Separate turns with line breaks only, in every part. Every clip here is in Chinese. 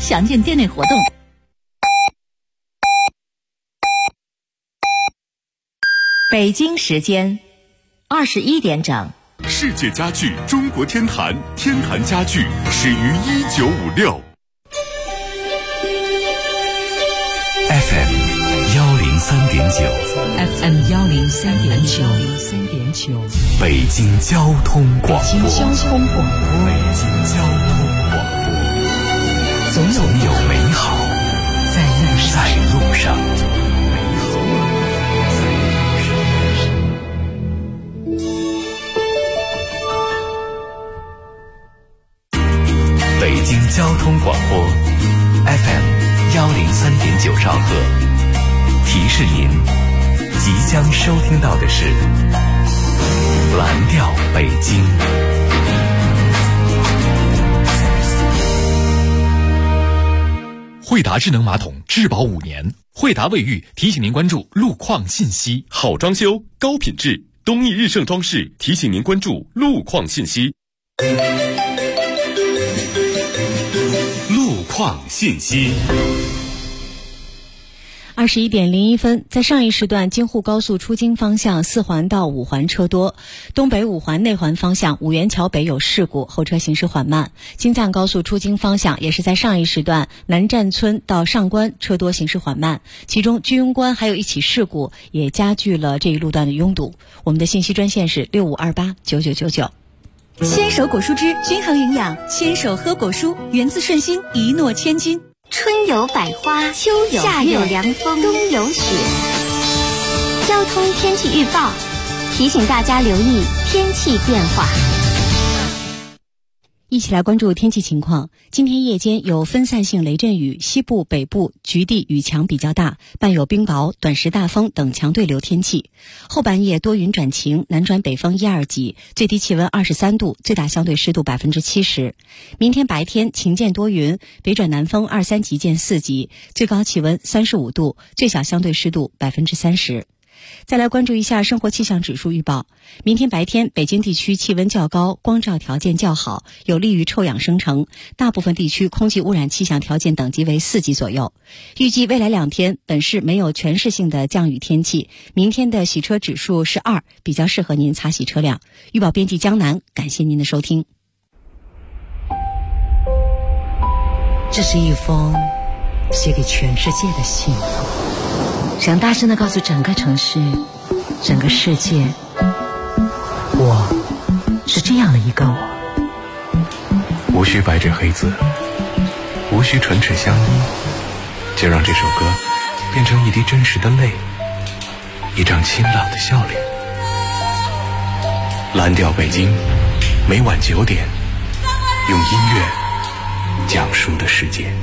详见店内活动。北京时间21点整。
世界家具中国天坛，天坛家具始于1956。FM
103.9，FM 103.9，
北京交通广播，总有美好在路上。北京交通广播 FM 103.9兆赫，提示您即将收听到的是蓝调北京。
惠达智能马桶质保5年，惠达卫浴提醒您关注路况信息。
好装修高品质，东义日盛装饰提醒您关注路况信息。路况信息。
21点01分，在上一时段，京沪高速出京方向4环到5环车多，东北5环内环方向五元桥北有事故，后车行驶缓慢。京藏高速出京方向也是在上一时段，南站村到上关车多，行驶缓慢。其中居庸关还有一起事故，也加剧了这一路段的拥堵。我们的信息专线是65289999。
牵手果蔬汁均衡营养，牵手喝果蔬，源自顺心，一诺千金。
春有百花，秋有夏有凉风，冬有雪。交通天气预报提醒大家留意天气变化。
一起来关注天气情况。今天夜间有分散性雷阵雨，西部、北部局地雨强比较大，伴有冰雹、短时大风等强对流天气。后半夜多云转晴，南转北风1、2级，最低气温23度，最大相对湿度70%。明天白天晴间多云，北转南风2、3级见4级，最高气温35度，最小相对湿度30%。再来关注一下生活气象指数预报。明天白天北京地区气温较高，光照条件较好，有利于臭氧生成，大部分地区空气污染气象条件等级为4级左右。预计未来2天本市没有全市性的降雨天气，明天的洗车指数是2，比较适合您擦洗车辆。预报编辑江南，感谢您的收听。
这是一封写给全世界的信，想大声地告诉整个城市，整个世界，我是这样的一个我。
无需白纸黑字，无需唇齿相依，就让这首歌变成一滴真实的泪，一张清朗的笑脸。蓝调北京，每晚9点，用音乐讲述的世界。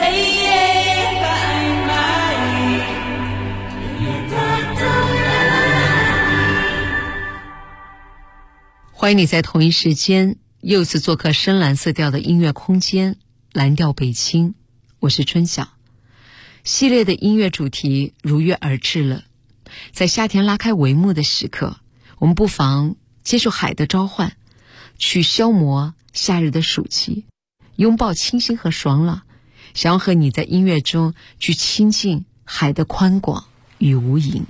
欢迎你在同一时间又次做客深蓝色调的音乐空间，蓝调北京，我是春晓。系列的音乐主题如约而至了，在夏天拉开帷幕的时刻，我们不妨接受海的召唤，去消磨夏日的暑气，拥抱清新和爽朗，想要和你在音乐中去亲近海的宽广与无垠。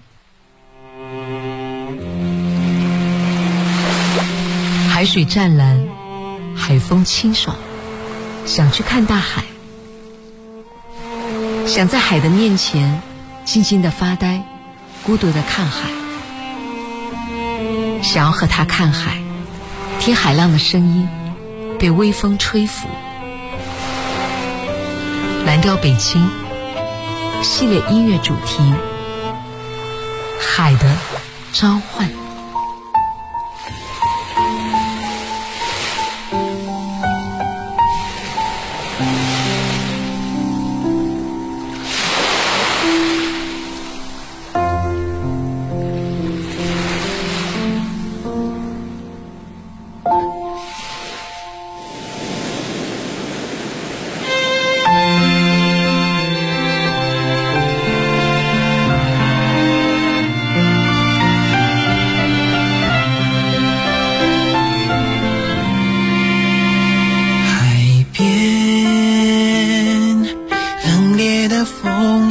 海水湛蓝，海风清爽，想去看大海，想在海的面前静静地发呆，孤独地看海，想要和他看海，听海浪的声音被微风吹拂。蓝调北京系列音乐主题，海的召唤。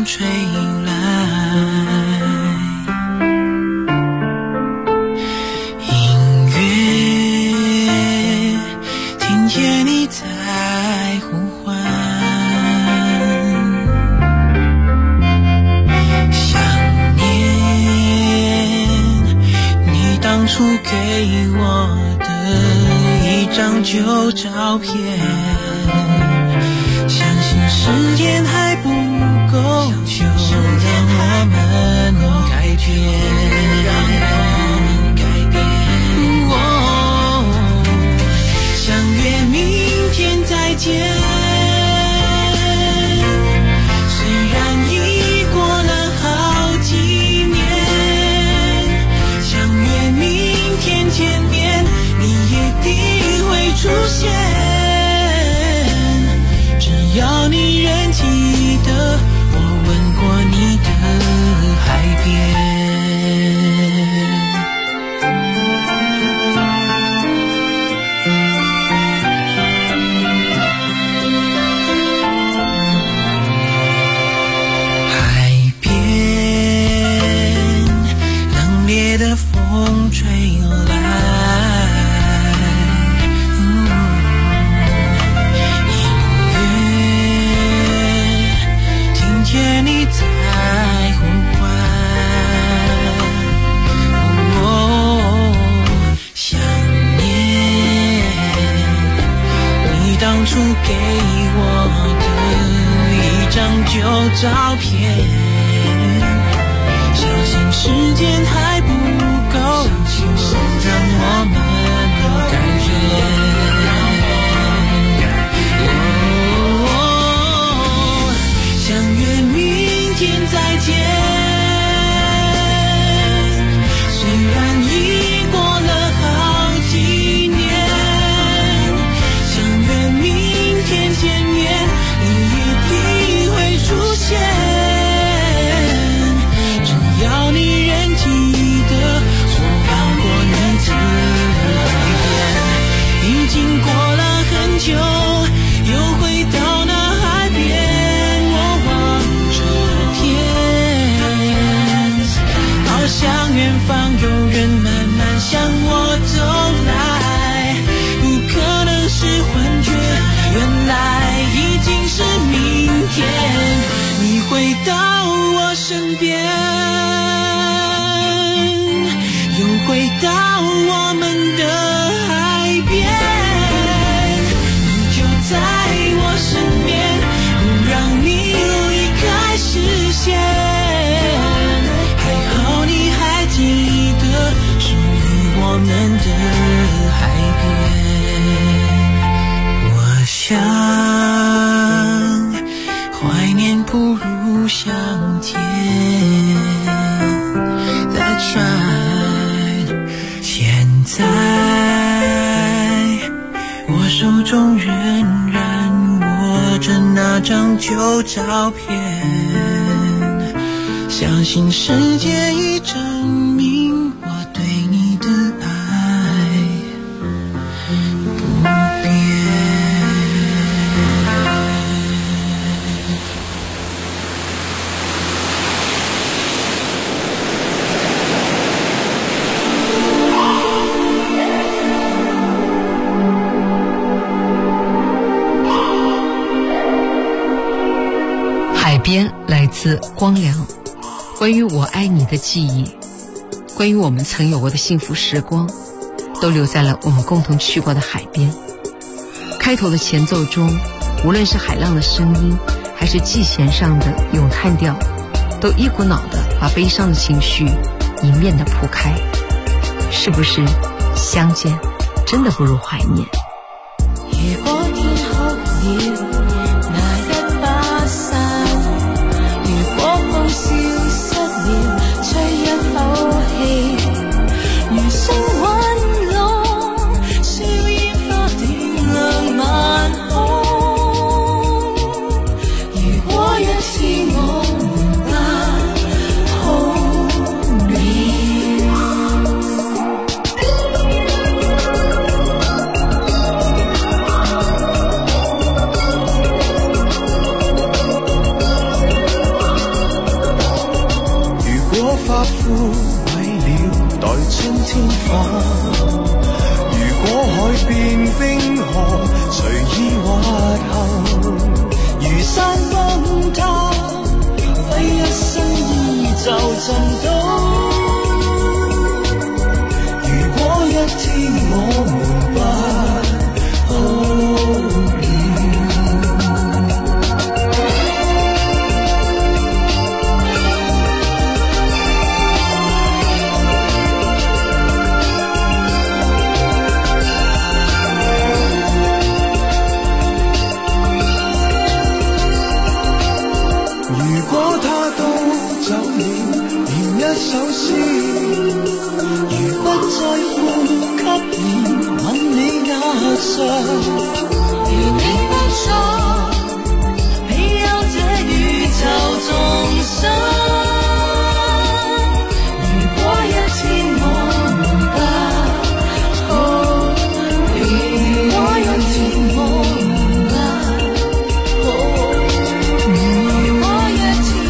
吹来，音乐听见你在呼唤，想念你当初给我的一张旧照片，相信时间还不够久，让我们改变，相约明天再见，虽然已过了好几年，相约明天见面，你一定会出现，只要你仍记得我吻过你的海边。海边冷冽的风吹来，你在呼唤，想念你当初给我的一张旧照片，相信时间还不够久，让我们改变，相约明天再见，虽然已过了好几年，相约明天见面，你一定会出现，只要你仍记得我吻过你的海边，已经过了很久，又回到那海边，像远方有人慢慢向我走来，不可能是幻觉，原来已经是明天，你回到我身边，又回到我们的海边，你就在我身边，不让你离开视线，记得属于我们的海边，我想怀念不如相见 That's right， 现在我手中仍然握着那张旧照片，相信世界已证明我对你的爱不变。
海边来自光良，关于我爱你的记忆，关于我们曾有过的幸福时光，都留在了我们共同去过的海边。开头的前奏中，无论是海浪的声音，还是季弦上的咏叹调，都一股脑的把悲伤的情绪迎面的铺开。是不是相见真的不如怀念？
如果天哭了，那一把伞，如果风消失了，吹一口氣，餘生溫朗，燒煙花點亮晚空。如果一次我們不好了，
天荒。如果海變冰河，隨意滑行，如山崩塌，揮一身衣就震倒。如果一天我們不好一首詩，如不再呼吸你吻你額上，如你不在，沒有這宇宙眾生。如果一天我們不好了，如果一天我們不好，如果一天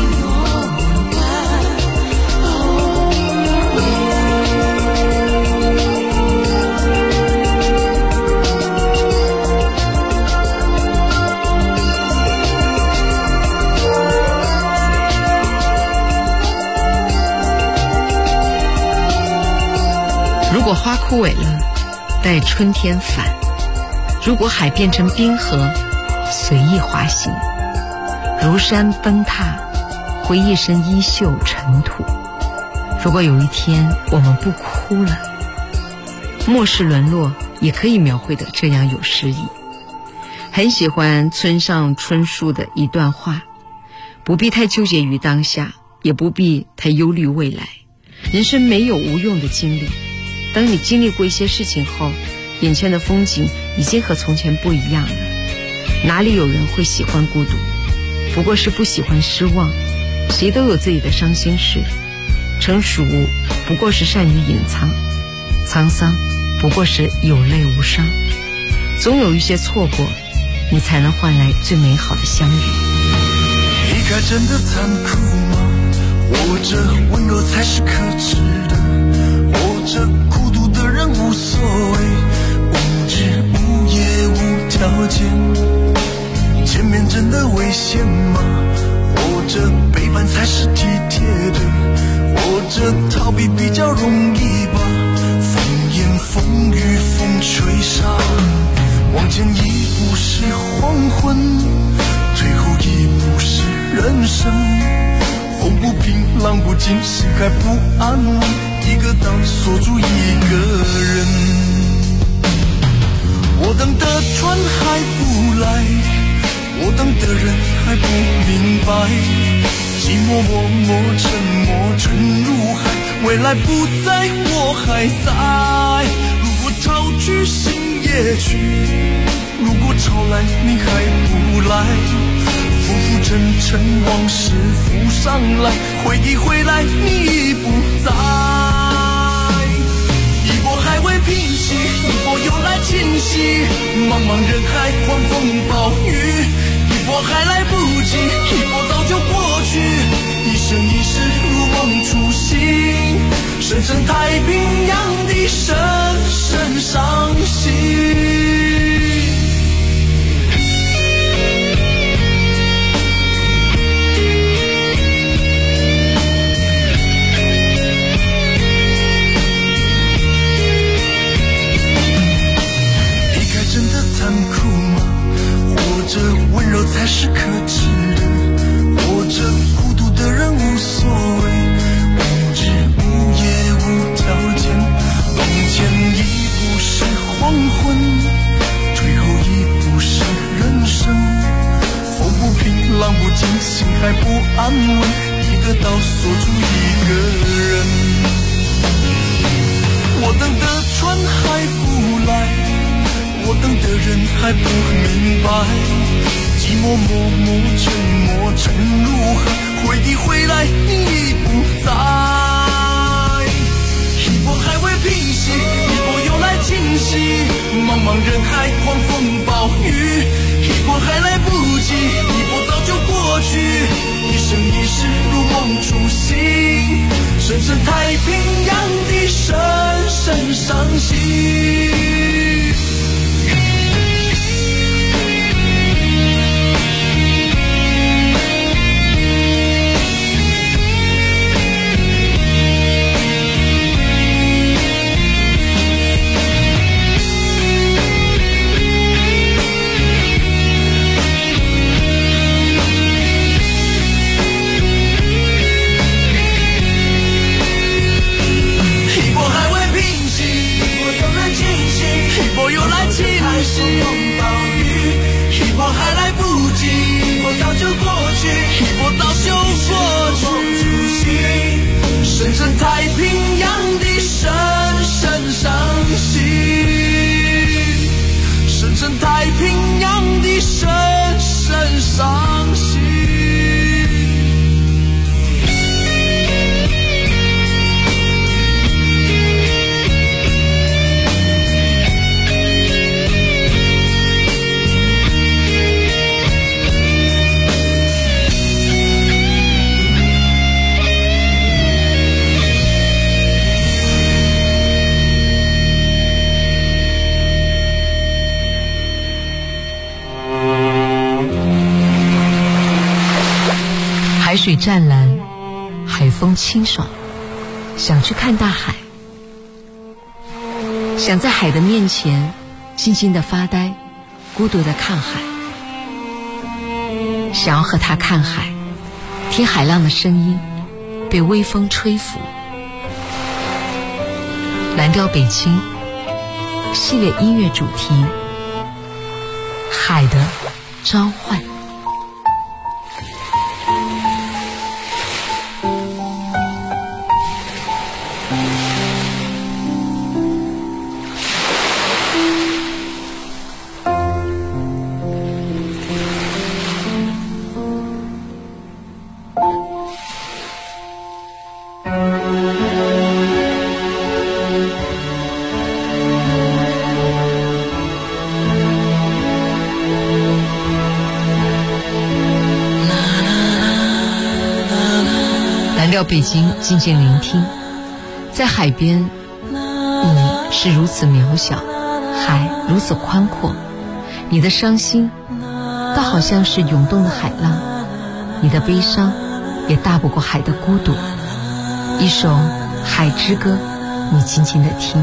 如果花枯萎了，待春天返；如果海变成冰河，随意滑行；如山崩塌，回一身衣袖尘土。如果有一天我们不哭了，末世沦落也可以描绘得这样有诗意。很喜欢村上春树的一段话：不必太纠结于当下，也不必太忧虑未来。人生没有无用的经历，当你经历过一些事情后，眼前的风景已经和从前不一样了。哪里有人会喜欢孤独？不过是不喜欢失望。谁都有自己的伤心事，成熟不过是善于隐藏，沧桑不过是有泪无伤。总有一些错过，你才能换来最美好的相遇。
离开真的残酷吗？活着温柔才是可耻的，活着孤独的人无所谓，无日无夜无条件。见面真的危险吗？活着背叛才是体贴的，活着逃避比较容易吧。风言风语风吹沙，往前一步是黄昏，退后一步是人生。风不平浪不静，心还不安稳，一个岛锁住一个人。我等的船还不来，我等的人还不明白，寂寞默默沉默沉入海，未来不在我还在。如果潮去心也去，如果潮来你还不来，浮浮沉沉往事浮上来，回忆回来你已不在。一波还未平息，一波又来侵袭，茫茫人海狂风暴雨，一波还来不及，一波早就过去。一生一世如梦初醒，深深太平洋的深深伤心。温柔才是可耻的，活着孤独的人无所谓，无日无夜无条件。往前一步是黄昏，退后一步是人生。风不平浪不静，心还不安稳，一个岛锁住一个人。我等的船还不来，我等的人还不明白，寂寞默默沉默沉入海，回忆回来你已不在。一波还未平息，一波又来侵袭，茫茫人海狂风暴雨，一波还来不及，一波早就过去。一生一世如梦初醒，深深太平洋的深深深伤心。深深太平洋的深深伤心，深深太平洋的深深伤心。
海水湛蓝，海风清爽，想去看大海，想在海的面前静静地发呆，孤独地看海，想要和他看海，听海浪的声音，被微风吹拂。蓝调北京系列音乐主题，海的召唤。北京静静聆听，在海边，你是如此渺小，海如此宽阔，你的伤心倒好像是涌动的海浪，你的悲伤也大不过海的孤独。一首《海之歌》，你静静地听。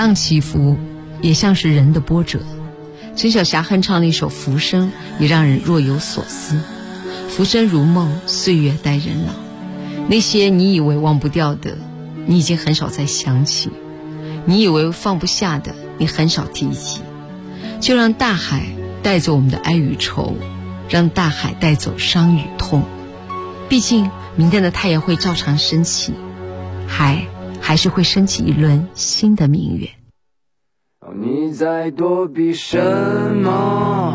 浪起伏，也像是人的波折。陈小霞哼唱了一首《浮生》，也让人若有所思。浮生如梦，岁月待人老。那些你以为忘不掉的，你已经很少再想起；你以为放不下的，你很少提起。就让大海带走我们的哀与愁，让大海带走伤与痛。毕竟明天的太阳会照常升起，海还是会升起一轮新的明月。
你在躲避什么？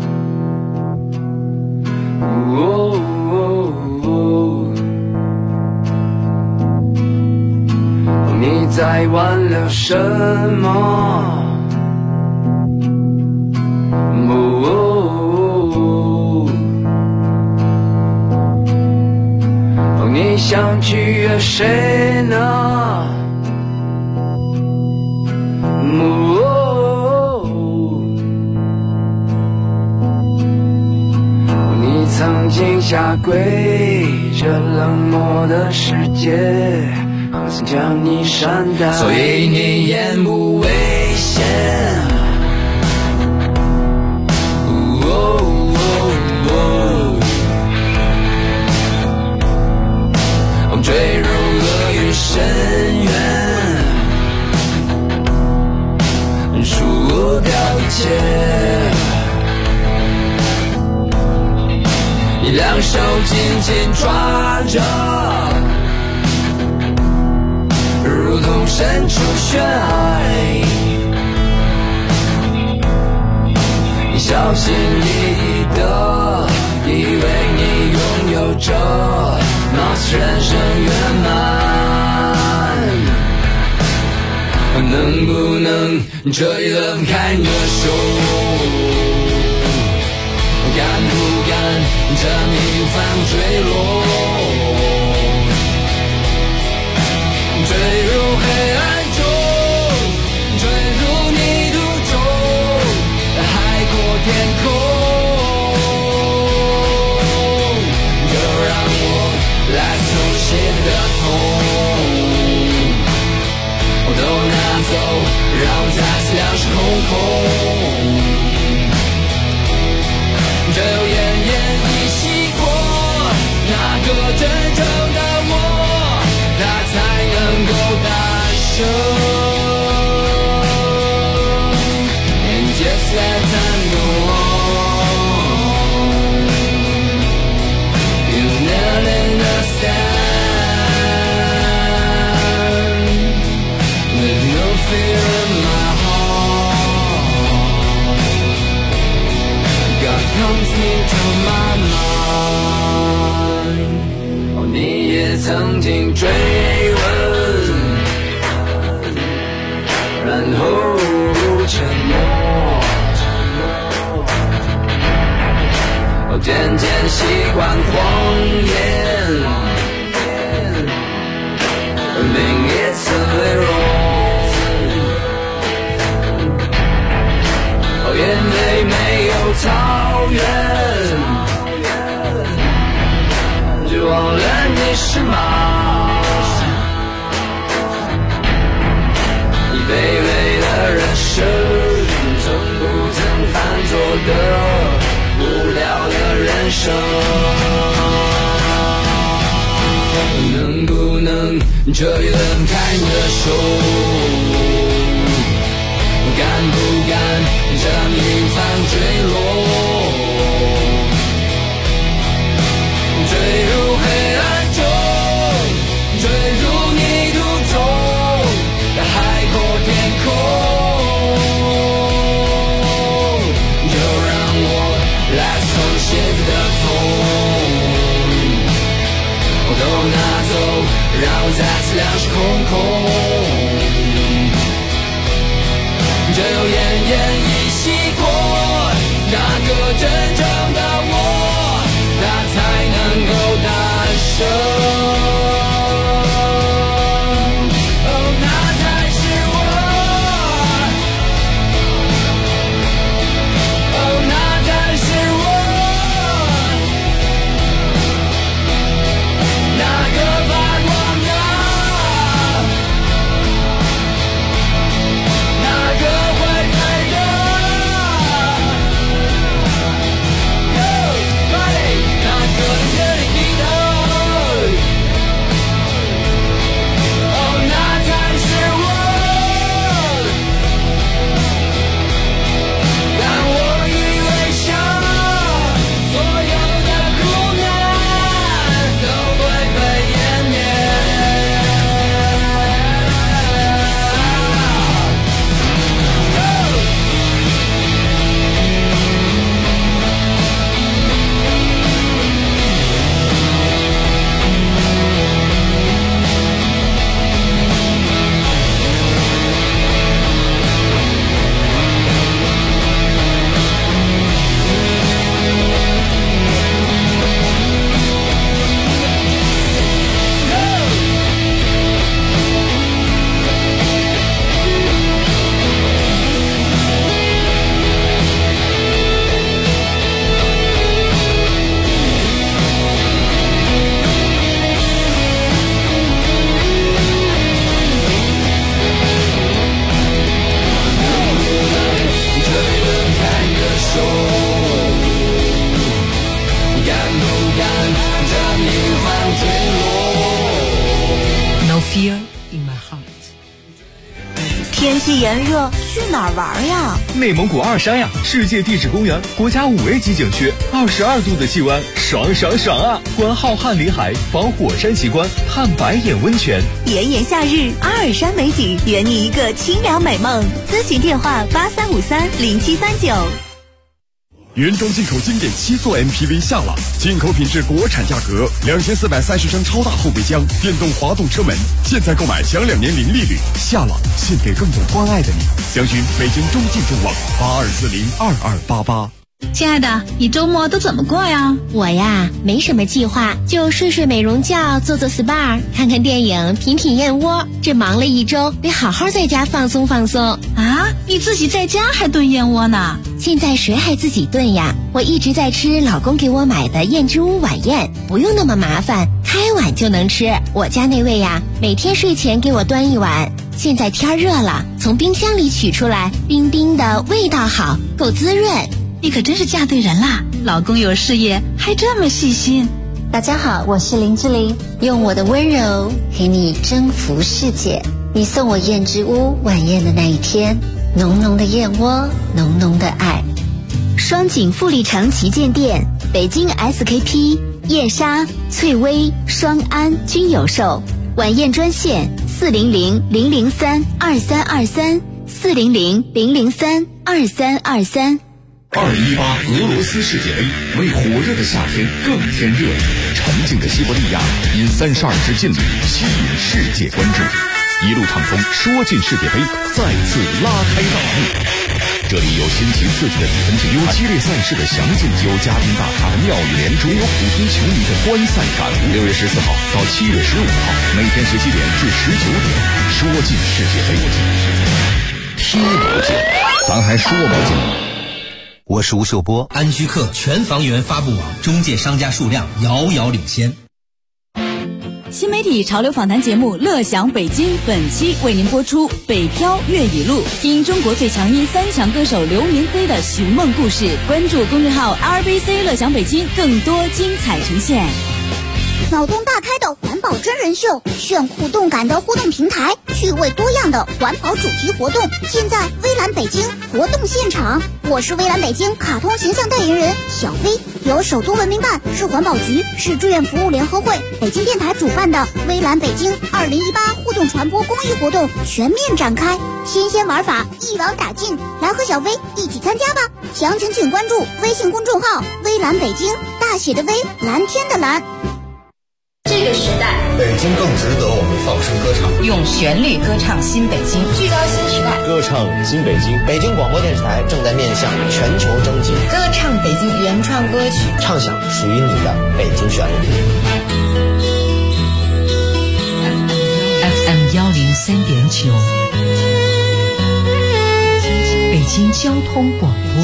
你在挽留什么？你想取悦谁呢？你曾经下跪这冷漠的世界，好想将你善待，所以你言不危险。坠入恶语深渊，输掉一切。你两手紧紧抓着，如同身处悬崖。你小心翼翼的，以为你拥有着貌似人生圆满，能不能这一轮开你的手？敢不敢这命犯坠落？坠入黑暗中，坠入泥土中，海阔天空。来手写的痛，我都拿走，让再次两手空空。只有奄奄一息过，那个真正的我，他才能够大声。And just let time go on.You never understand. There's no fear in my heart. God comes into my mind. 你也曾经追问，然后沉默。渐渐习惯谎言，另一次脆弱，眼泪没有草原，就忘了你是马，你卑微的人生，从不曾犯错的无聊的人生，能不能这一轮开你的手？敢不敢这命犯坠落？坠入黑暗中，坠入泥土中，海阔天空。来手写的痛，我都拿走，让我再次两手空空。只有奄奄一息过，那个真正的我，他才能够大声。
炎热，去哪儿玩呀？
内蒙古二山呀，世界地质公园，国家5A级景区，22度的气温，爽爽爽啊！观浩瀚林海，访火山奇观，探白眼温泉。
炎炎夏日，阿尔山美景，圆你一个清凉美梦。咨询电话83530739。
原装进口经典7座 MPV 夏朗，进口品质，国产价格，2430升超大后备箱，电动滑动车门，现在购买享2年零利率。夏朗，献给更懂关爱的你。详询北京中信众网82402288。
亲爱的，你周末都怎么过呀？
我呀，没什么计划，就睡睡美容觉，做做 SPA， 看看电影，品品燕窝。这忙了一周，得好好在家放松放松
啊！你自己在家还炖燕窝呢？
现在谁还自己炖呀？我一直在吃老公给我买的燕之屋晚宴，不用那么麻烦，开碗就能吃。我家那位呀，每天睡前给我端一碗。现在天热了，从冰箱里取出来，冰冰的，味道好，够滋润。
你可真是嫁对人啦！老公有事业，还这么细心。
大家好，我是林志玲，用我的温柔陪你征服世界。你送我燕之屋晚宴的那一天，浓浓的燕窝，浓浓的爱。
双井富力城旗舰店、北京 SKP、燕莎、翠微、双安均有售。晚宴专线400-003-2323，400-003-2323。
2018俄罗斯世界杯为火热的夏天更添热力，沉静的西伯利亚因32支劲旅吸引世界关注，一路畅通，说进世界杯再次拉开大幕。这里有新奇刺激的比分之有激烈赛事的详尽，有嘉宾大咖的妙语连珠，有普通球迷的观赛感悟。6月14号到7月15号，每天17点至19点，说进世界杯，听不见，咱还说不进。
我是吴秀波，
安居客全房源发布网中介商家数量遥遥领先。
新媒体潮流访谈节目《乐享北京》本期为您播出《北漂粤语录》，听中国最强音3强歌手刘明辉的寻梦故事。关注公众号 RBC 乐享北京，更多精彩呈现。
脑洞大开的环保真人秀，炫酷动感的互动平台，趣味多样的环保主题活动，现在微蓝北京活动现场。我是微蓝北京卡通形象代言人小飞，由首都文明办、市环保局、市志愿服务联合会、北京电台主办的微蓝北京2018互动传播公益活动全面展开，新鲜玩法一网打尽，来和小飞一起参加吧！详情请关注微信公众号微蓝北京，大写的微，蓝天的蓝。
这个时代，
北京更值得我们放声歌唱，
用旋律歌唱新北京，聚焦新时代，
歌唱新北京。北京广播电视台正在面向全球征集，
歌唱北京原创歌曲，
唱响属于你的北京旋律。
FM 103.9，北京交通广播，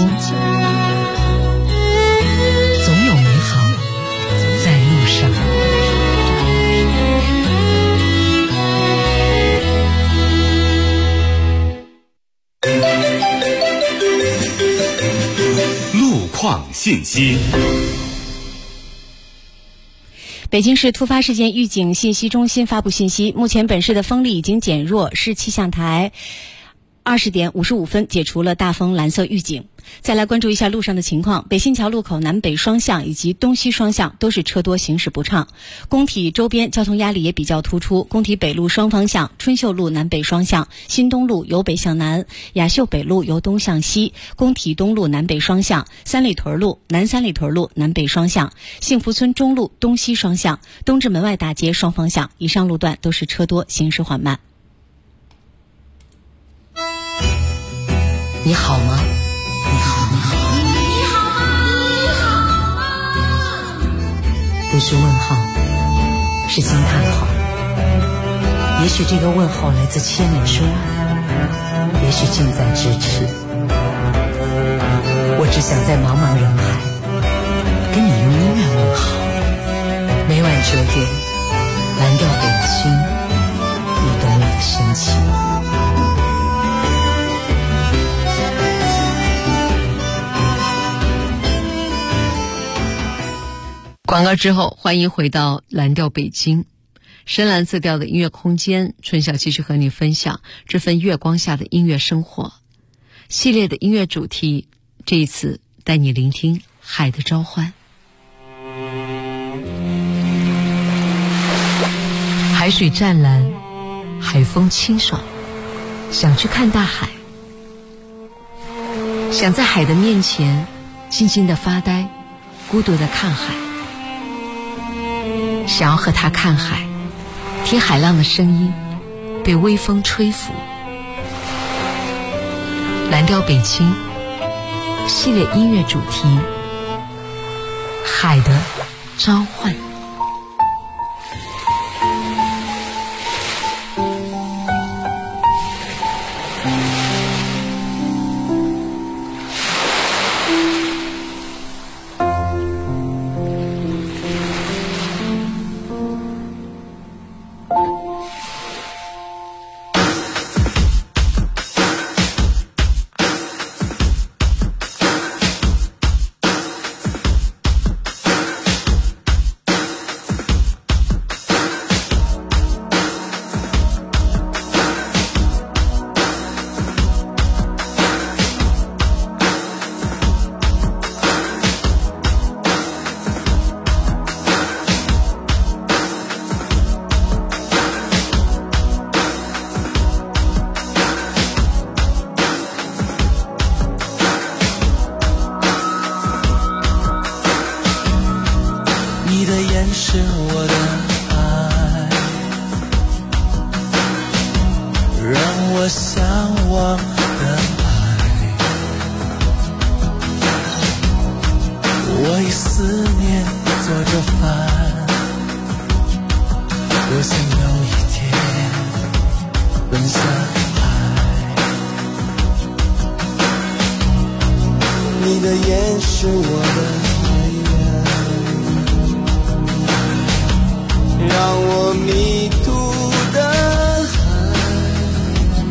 总有美好在路上。
路况信息。
北京市突发事件预警信息中心发布信息，目前本市的风力已经减弱，市气象台20点55分解除了大风蓝色预警。再来关注一下路上的情况，北新桥路口南北双向以及东西双向都是车多，行驶不畅。工体周边交通压力也比较突出，工体北路双方向、春秀路南北双向、新东路由北向南、雅秀北路由东向西、工体东路南北双向、三里屯路、南三里屯路南北双向、幸福村中路东西双向、东直门外大街双方向，以上路段都是车多，行驶缓慢。
你好吗？你好吗？
你好吗？
不是问号，是惊叹号。也许这个问号来自千里之外，也许近在咫尺。我只想在茫茫人海跟你用音乐问好。每晚9点，蓝调北京，你懂我的深情。广告之后，欢迎回到蓝调北京。 深蓝色调的音乐空间，春晓继续和你分享这份月光下的音乐生活。系列的音乐主题，这一次带你聆听海的召唤。海水湛蓝，海风清爽，想去看大海，想在海的面前静静地发呆，孤独地看海，想要和他看海，听海浪的声音被微风吹拂。蓝调北京系列音乐主题，海的召唤。
是我的爱，让我向往的爱，我以思念做着饭，我想有一天奔向海，你的眼是我的让我迷途的海，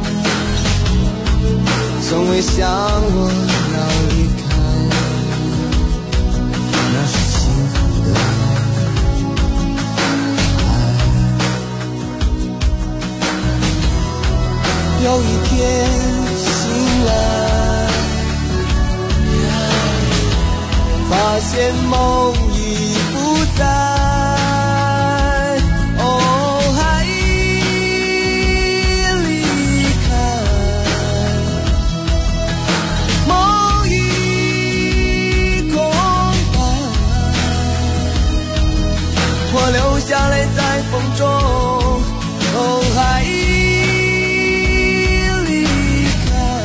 从未想我要离开，那是幸福的爱。有一天醒来，发现梦已不在。流下泪在风中，哦，海离开，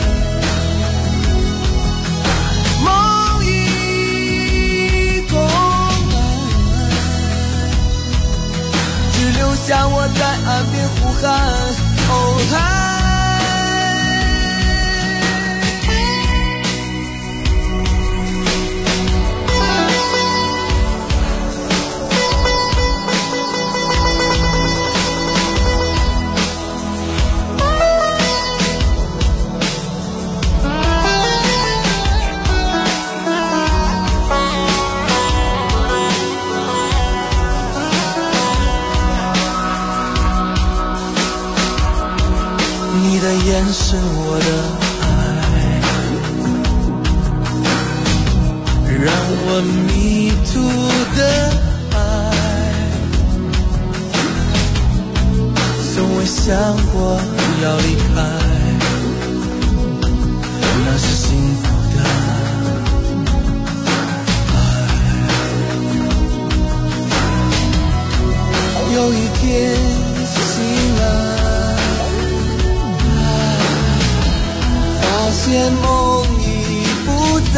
梦已空白，只留下我在岸边呼喊，哦，海。你的眼是我的爱，让我迷途的爱，从未想过要离开，那是幸福的爱。有一天醒来，发现梦已不在，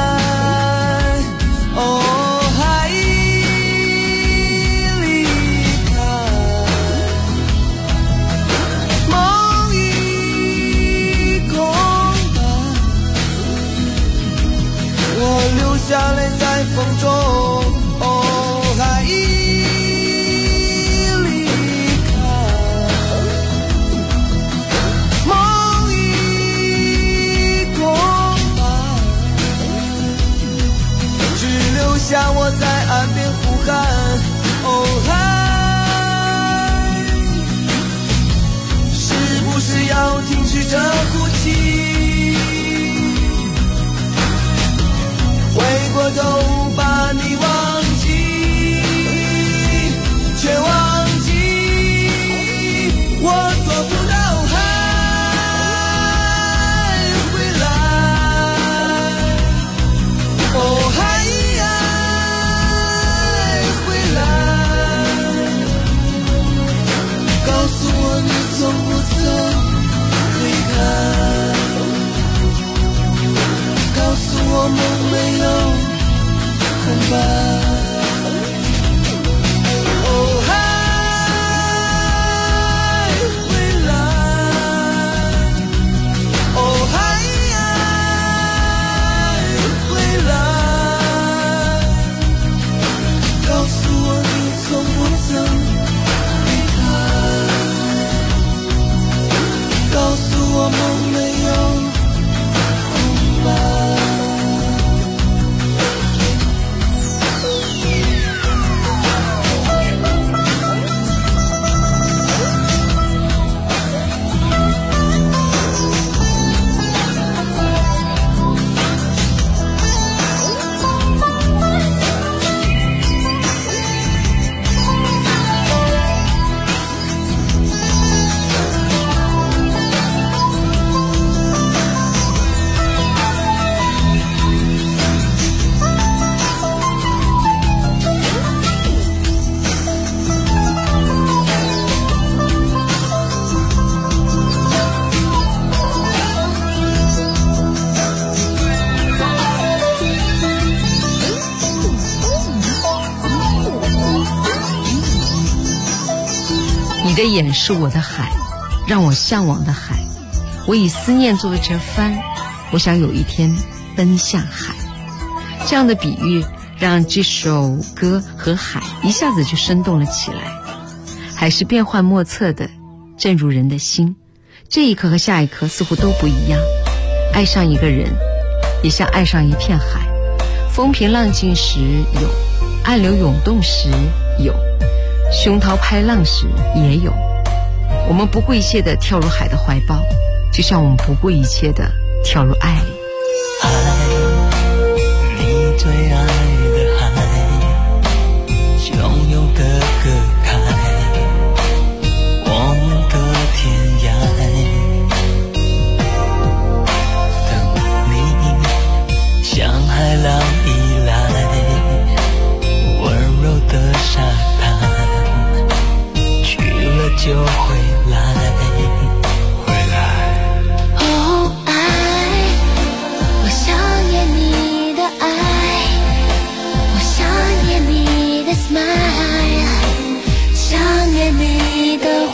哦，海离开，梦已空白，我流下泪在风中，哦，海下我在岸边呼喊，哦，海。 试着哭泣，回过头把你忘记，却忘记我做不到还回来。哦，还回来，告诉我你从不曾离开，告诉我梦没有空白。哦，还回来，哦，还回来，告诉我你从不曾离开，告诉我梦没有空白。
你的眼是我的海，让我向往的海。我以思念作为这帆，我想有一天奔向海。这样的比喻让这首歌和海一下子就生动了起来。海是变幻莫测的，正如人的心，这一刻和下一刻似乎都不一样。爱上一个人，也像爱上一片海。风平浪静时有，暗流涌动时有，胸涛拍浪时也有。我们不顾一切地跳入海的怀抱，就像我们不顾一切地跳入爱里。
海，你最爱的海，汹涌的隔开我们的天涯。等你像海浪依赖温柔的沙滩，去了就回来。
哦，爱，我想念你的爱，我想念你的 smile， 想念你的话，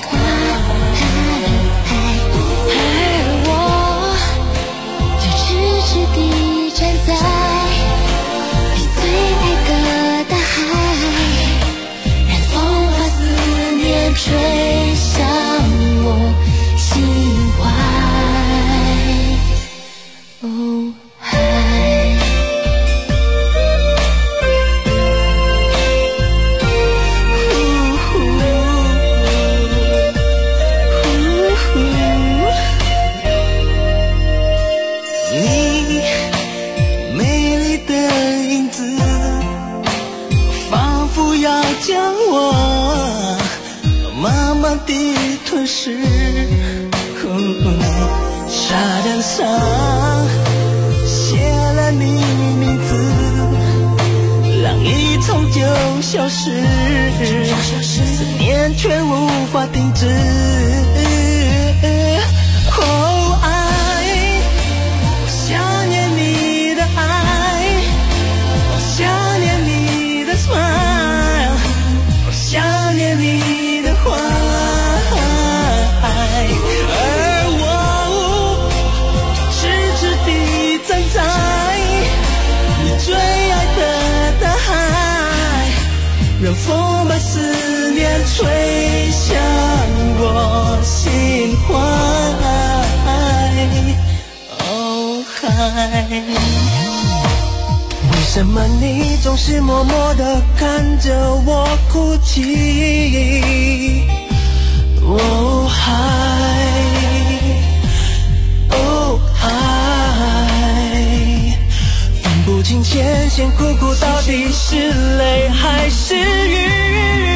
而我就痴痴地站在你最爱的大海，任风把思念吹向我心怀。哦，海。
你美丽的影子，仿佛要将我慢慢地吞噬。沙滩上写了你名字，浪一冲就消失，思念却无法停止。哦，爱，我想念你的爱，我想念你的 smile， 我想念你的话，而我痴痴地站在你最爱的大海，任风把思念吹向我心怀。哦，海，为什么你总是默默地看着我哭泣？哦，海， 现苦苦到底是泪还是雨。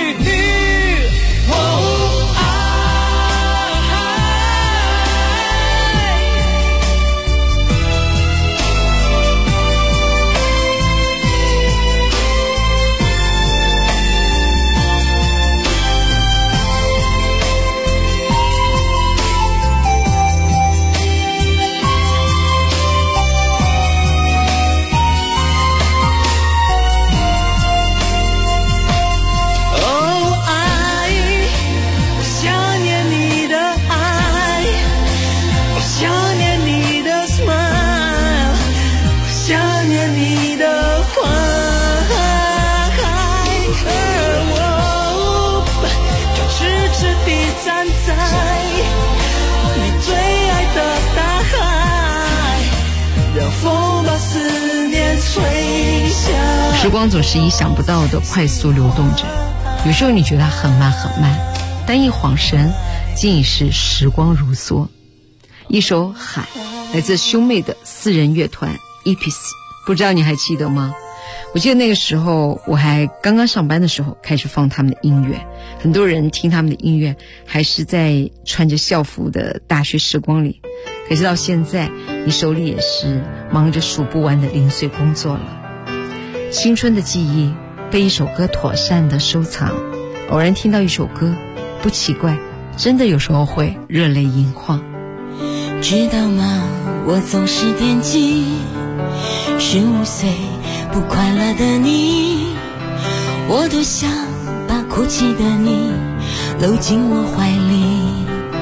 时光总是意想不到的快速流动着，有时候你觉得它很慢很慢，但一晃神竟已是时光如梭。一首《海》来自兄妹的4人乐团 EPIS， 不知道你还记得吗？我记得那个时候我还刚刚上班的时候开始放他们的音乐，很多人听他们的音乐还是在穿着校服的大学时光里，可是到现在你手里也是忙着数不完的零碎工作了。青春的记忆被一首歌妥善的收藏，偶然听到一首歌，不奇怪，真的有时候会热泪盈眶。
知道吗，我总是惦记15岁不快乐的你，我多想把哭泣的你搂进我怀里，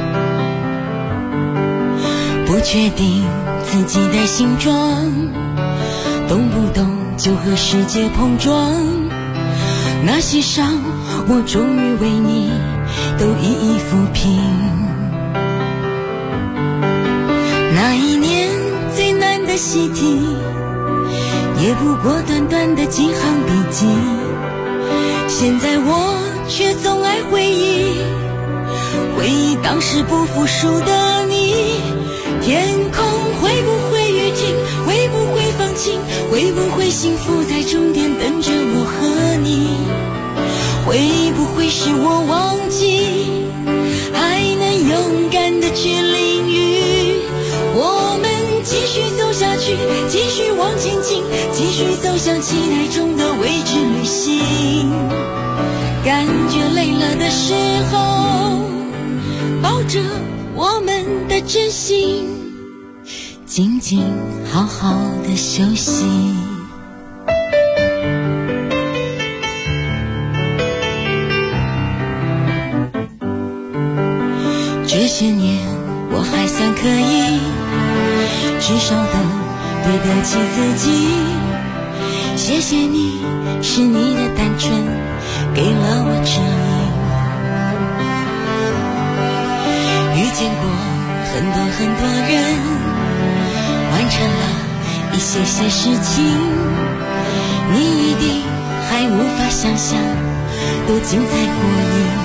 不确定自己的形状，动不动就和世界碰撞，那些伤我终于为你都一一抚平。那一年最难的习题，也不过短短的几行笔记，现在我却总爱回忆，回忆当时不服输的你。天空会不会雨停，会不会放晴，会不会幸福在终点等着我和你，会不会是我忘记，还能勇敢的去淋雨。我们继续走下去，继续往前进，继续走向期待中的未知旅行。感觉累了的时候，抱着我们的真心，静静好好的休息。这些年我还算可以，至少都对得起自己。谢谢你，是你的单纯给了我指引。遇见过很多很多人，完成了一些些事情，你一定还无法想象多精彩过瘾。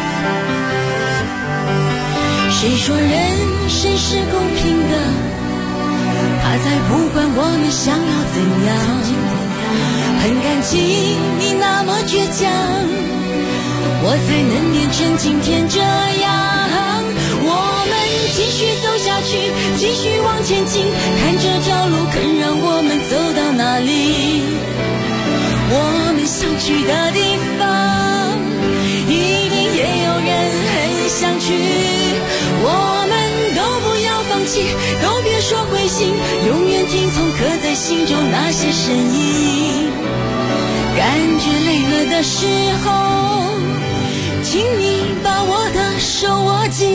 谁说人生是公平的，他才不管我们想要怎样。很感激你那么倔强，我才能变成今天这样。我们继续走下去，继续往前进，看这条路肯让我们走到哪里。我们想去的地方，一定也有人很想去。我们都不要放弃，都别说灰心，永远听从刻在心中那些声音。感觉累了的时候，请你把我的手握紧。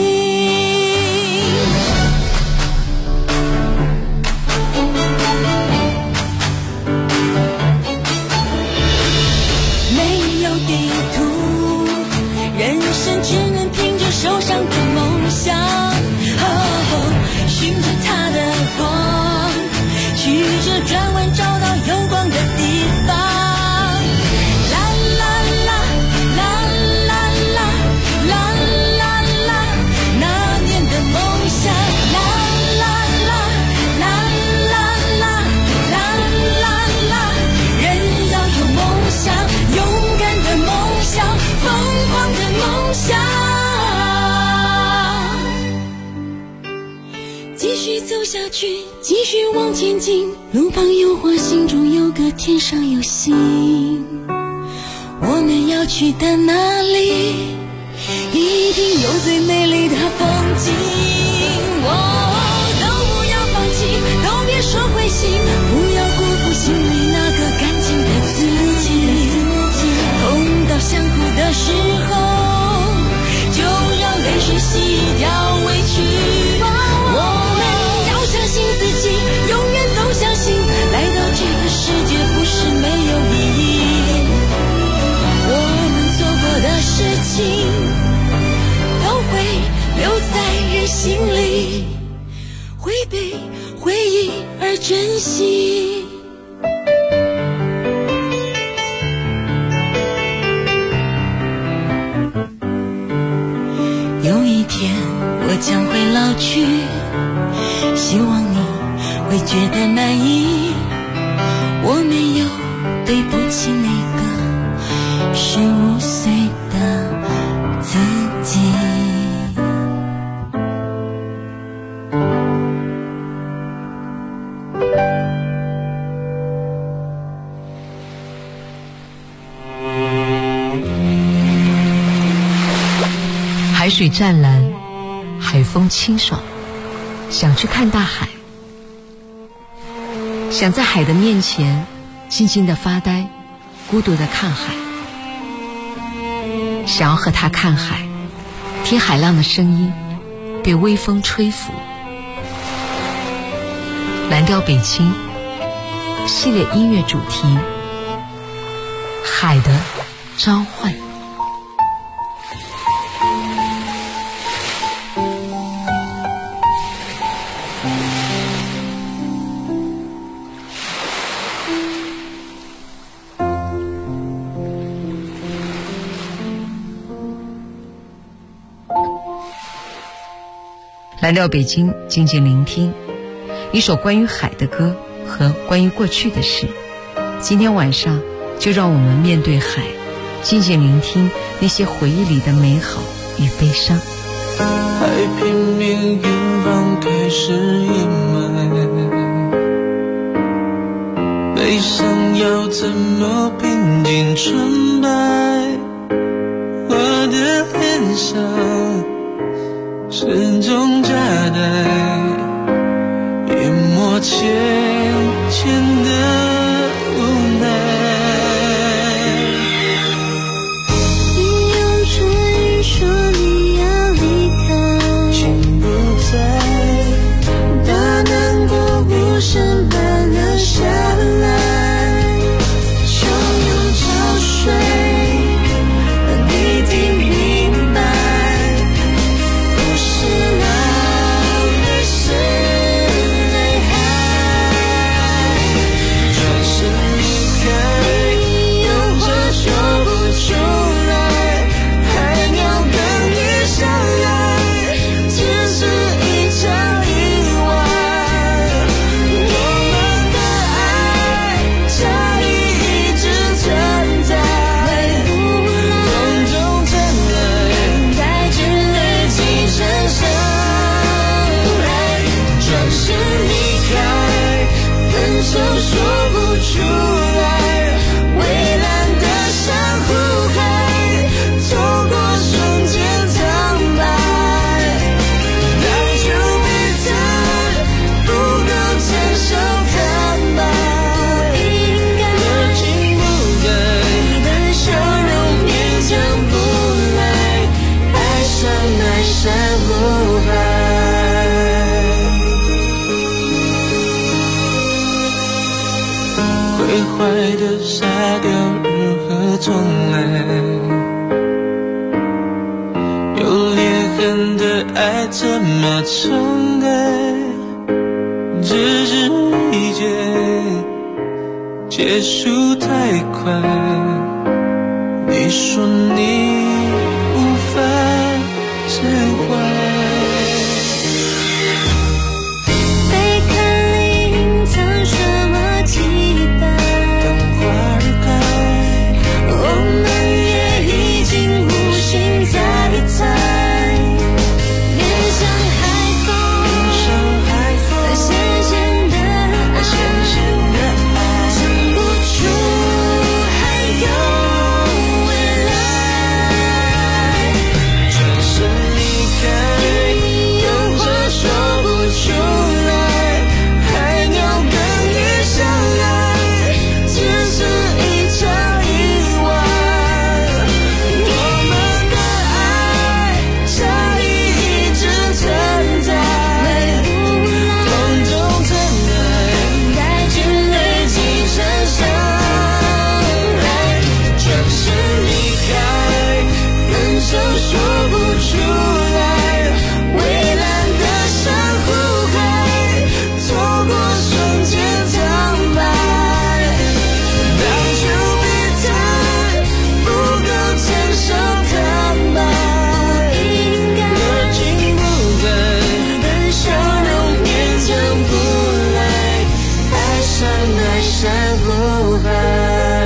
没有地图，人生只能凭着手上的梦想。循着它的光，曲折转弯，找到有光的地方。那年去，继续往前进，路旁有花，心中有歌，天上有星。我们要去的那里，一定有最美丽的风景。都不要放弃，都别说灰心，不要辜负心里那个干净的自己。痛到想哭的时候，就让泪水洗掉委屈。我们要相信自己，永远都相信，来到这个世界不是没有意义。我们做过的事情都会留在人心里，会被回忆而珍惜。有一天我将会老去，希望你会觉得满意。我没有对不起那个15岁的自己。
海水湛蓝，海风清爽，想去看大海，想在海的面前静静地发呆，孤独地看海，想要和他看海，听海浪的声音，被微风吹拂。蓝调北京系列音乐主题，海的召唤。蓝调北京，静静聆听一首关于海的歌和关于过去的事。今天晚上就让我们面对海，静静聆听那些回忆里的美好与悲伤。
海平面远方开始阴霾，悲伤要怎么平静纯白？我的脸上始终夹带淹没浅浅的无奈。
你用唇语说你要离开，
心不在，
大难过无声般流下来，汹涌潮水让你听明白。
坏的沙雕如何重来？有裂痕的爱怎么重盖？只是一结束太快。你说你无法释怀。
连上海风，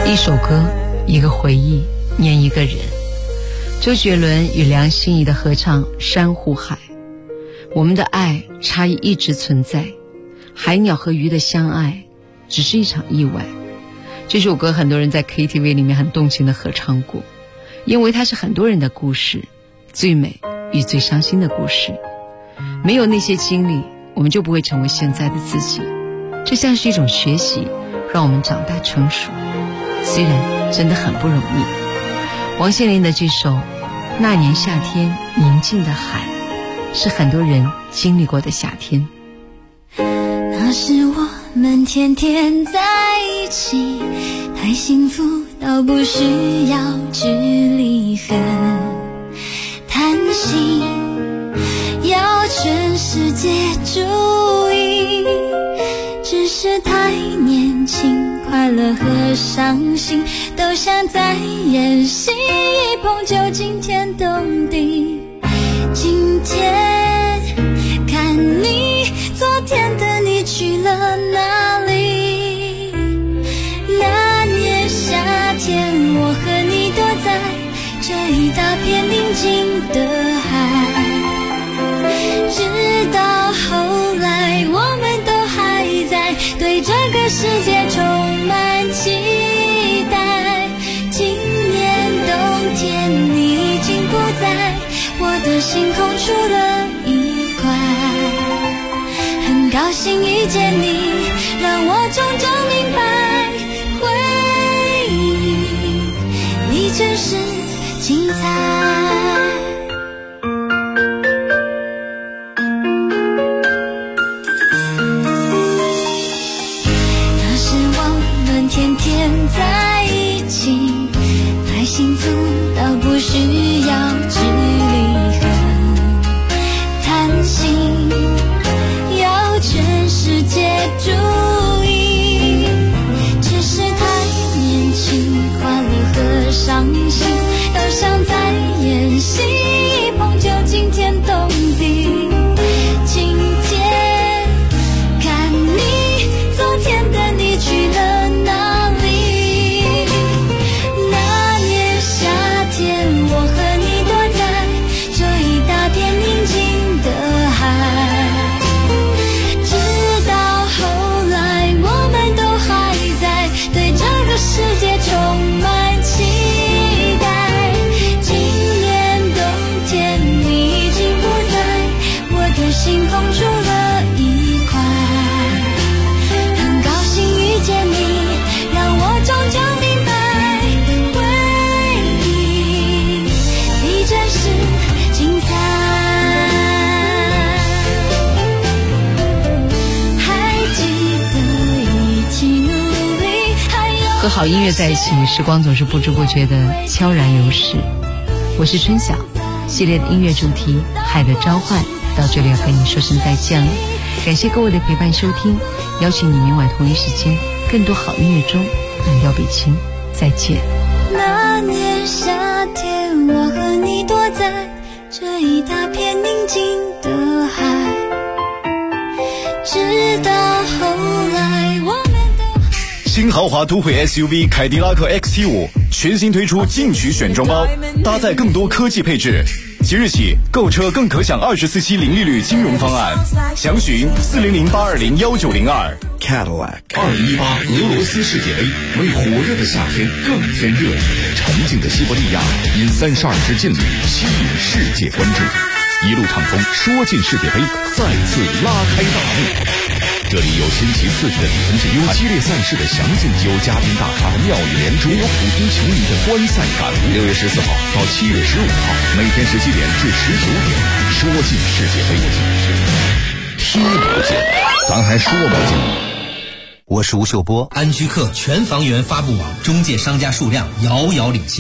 一首歌，一个回忆，念一个人。周杰伦与梁心颐的合唱《珊瑚海》。我们的爱差异一直存在，海鸟和鱼的相爱只是一场意外。这首歌很多人在 KTV 里面很动情的合唱过，因为它是很多人的故事，最美与最伤心的故事。没有那些经历，我们就不会成为现在的自己。这像是一种学习，让我们长大成熟，虽然真的很不容易。王心凌的这首《那年夏天宁静的海》，是很多人经历过的夏天。
那时我们天天在一起，太幸福到不需要距离和叹息，要全世界注意，只是太年轻，快乐和伤心都像在演戏，一碰就惊天动地。今天看你，昨天的你去了哪里？那年夏天，我和你躲在这一大片宁静的海，直到后来我们都还在对这个世界充满期待。今年冬天你已经不在我的星空出了一块，很高兴遇见你，让我终究明白，回忆你真是精彩。那时我们天天在一起，太幸福到不需要距离和叹息，要全世界注意，只是太年轻，快乐和伤心都像在演戏，一碰就惊天动地。今天看你，昨天的你去了哪里？那年夏天，我和你躲在这一大片宁静的海，直到后来我们都还在对这个世界充满期待。今年冬天你已经不在我的星空出了一块，很高兴遇见你，让我终究明白，回忆你真是精彩。还记得一起努力，还有
和好音乐在一起，时光总是不知不觉的悄然流逝。我是春晓，系列的音乐主题《海的召唤》到这里要和你说声再见了。感谢各位的陪伴收听，邀请你明晚同一时间更多好音乐中蓝调北京，再见。
那年夏天，我和你躲在这一大片宁静的海，直到后来我们
新豪华都会 SUV 凯迪拉克 XT5 全新推出进取选装包，搭载更多科技配置。即日起购车更可享24期零利率金融方案，详询400-820-1902。
Cadillac 2018俄罗斯世界杯，为火热的夏天更添热情。沉静的西伯利亚因32支劲旅吸引世界关注，一路畅风说进世界杯，再次拉开大幕。这里有新奇刺激的比分解，有激烈赛事的详尽，有嘉宾大咖的妙语连珠，有普通球迷的观赛感悟。6月14号到7月15号，每天17点至19点，说进世界杯，踢不进，咱还说不进。
我是吴秀波。
安居客全房源发布网中介商家数量遥遥领先。